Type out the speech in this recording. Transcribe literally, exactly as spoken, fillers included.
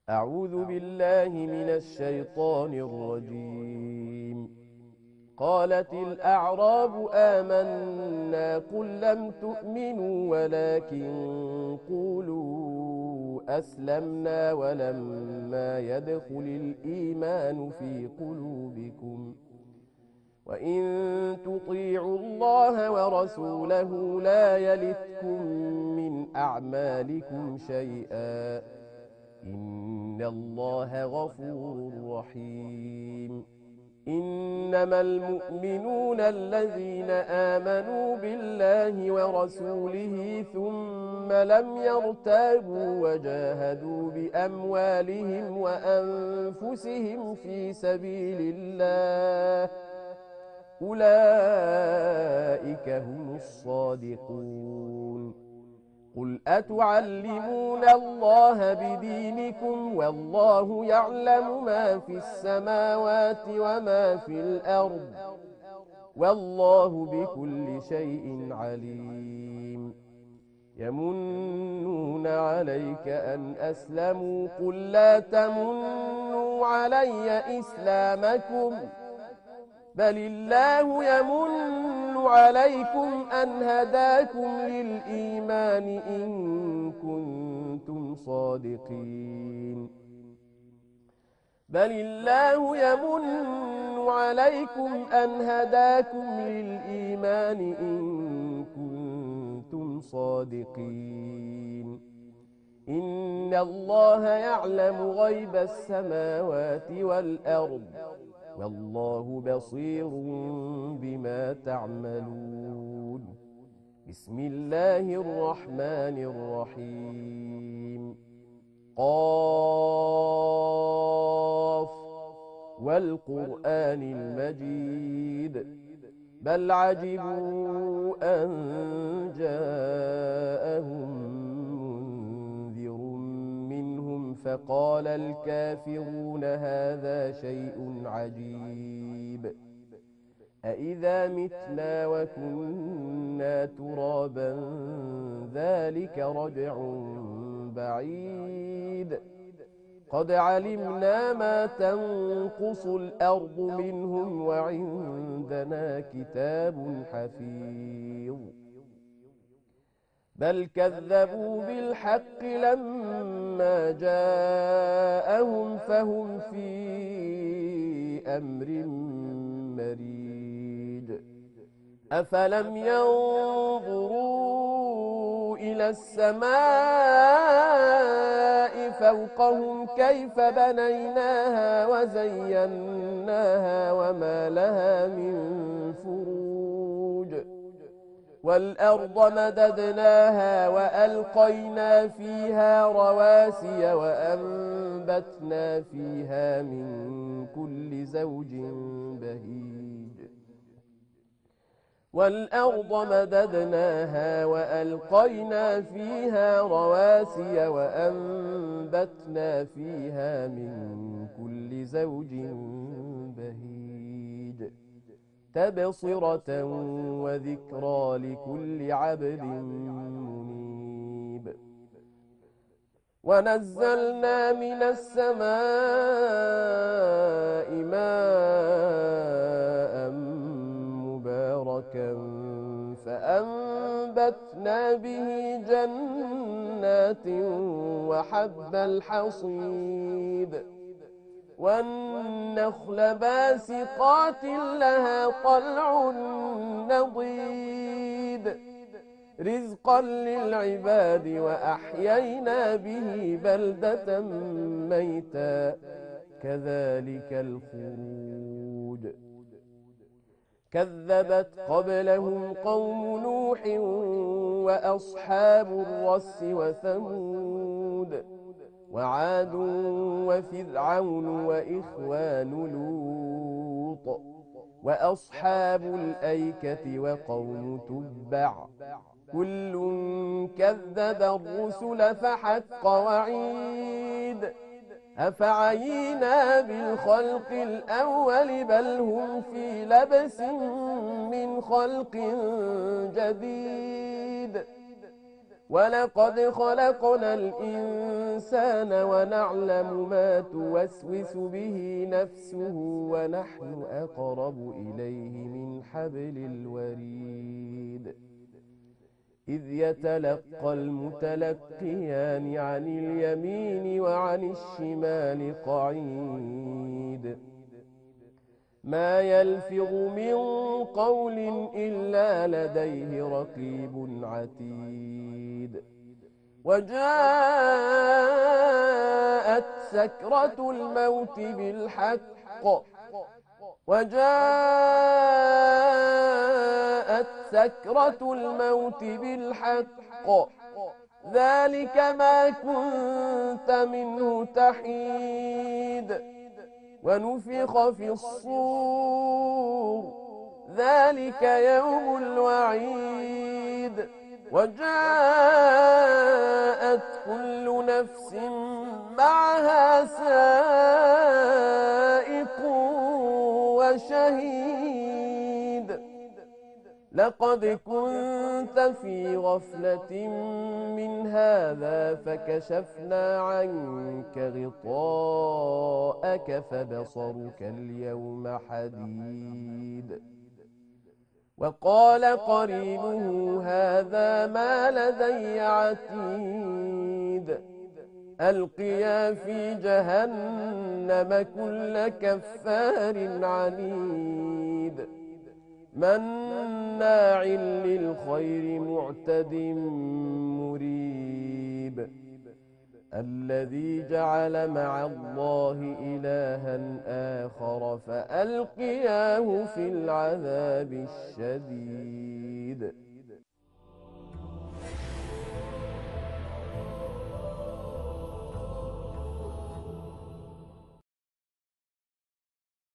أعوذ بالله من الشيطان الرجيم. قالت الأعراب آمنا قل لم تؤمنوا ولكن قولوا أسلمنا ولما يدخل الإيمان في قلوبكم وإن تطيعوا الله ورسوله لا يلتكم من أعمالكم شيئا إن الله غفور رحيم. إنما المؤمنون الذين آمنوا بالله ورسوله ثم لم يرتابوا وجاهدوا بأموالهم وأنفسهم في سبيل الله أولئك هم الصادقون. قل أتعلمون الله بدينكم والله يعلم ما في السماوات وما في الأرض والله بكل شيء عليم. يمنون عليك أن أسلموا قل لا تمنوا علي إسلامكم بل الله يمن عليكم أن هداكم للإيمان إن كنتم صادقين. بل الله يمن عليكم أن هداكم للإيمان إن كنتم صادقين. إن الله يعلم غيب السماوات والأرض والله بصير بما تعملون. بسم الله الرحمن الرحيم. قاف والقرآن المجيد بل عجبوا أن جاءهم فقال الكافرون هذا شيء عجيب أإذا متنا وكنا ترابا ذلك رجع بعيد قد علمنا ما تنقص الأرض منهم وعندنا كتاب حفيظ بل كذبوا بالحق لما جاءهم فهم في أمر مريج. أفلم ينظروا إلى السماء فوقهم كيف بنيناها وزيناها وما لها من فروج والأرض مددناها وألقينا فيها رواسي وأنبتنا فيها من كل زوج بهيج والأرض مددناها وألقينا فيها رواسي وأنبتنا فيها من كل زوج بهيج تبصرة وذكرى لكل عبد منيب. ونزلنا من السماء ماء مباركا فأنبتنا به جنات وحب الحصيد والنخل باسقات لها طلع نضيد رزقا للعباد وأحيينا به بلدة ميتا كذلك الخروج. كذبت قبلهم قوم نوح وأصحاب الرس وثمود وعاد وفرعون وإخوان لوط وأصحاب الأيكة وقوم تبع كل كذب الرسل فحق وعيد. أفعينا بالخلق الأول بل هم في لبس من خلق جديد ولقد خلقنا الإنسان ونعلم ما توسوس به نفسه ونحن أقرب إليه من حبل الوريد إذ يتلقى المتلقيان عن اليمين وعن الشمال قعيد ما يلفظ من قول إلا لديه رقيب عتيد وجاءت سكرة الموت بالحق وجاءت سكرة الموت بالحق ذلك ما كنت منه تحيد ونفخ في الصور ذلك يوم الوعيد وجاءت كل نفس معها سائق وشهيد لقد كنت في غفلة من هذا فكشفنا عنك غطاءك فبصرك اليوم حديد وقال قرينه هذا ما لدي عتيد ألقيا في جهنم كل كفار عنيد مناع للخير معتد مريب الذي جعل مع الله إلها آخر فألقياه في العذاب الشديد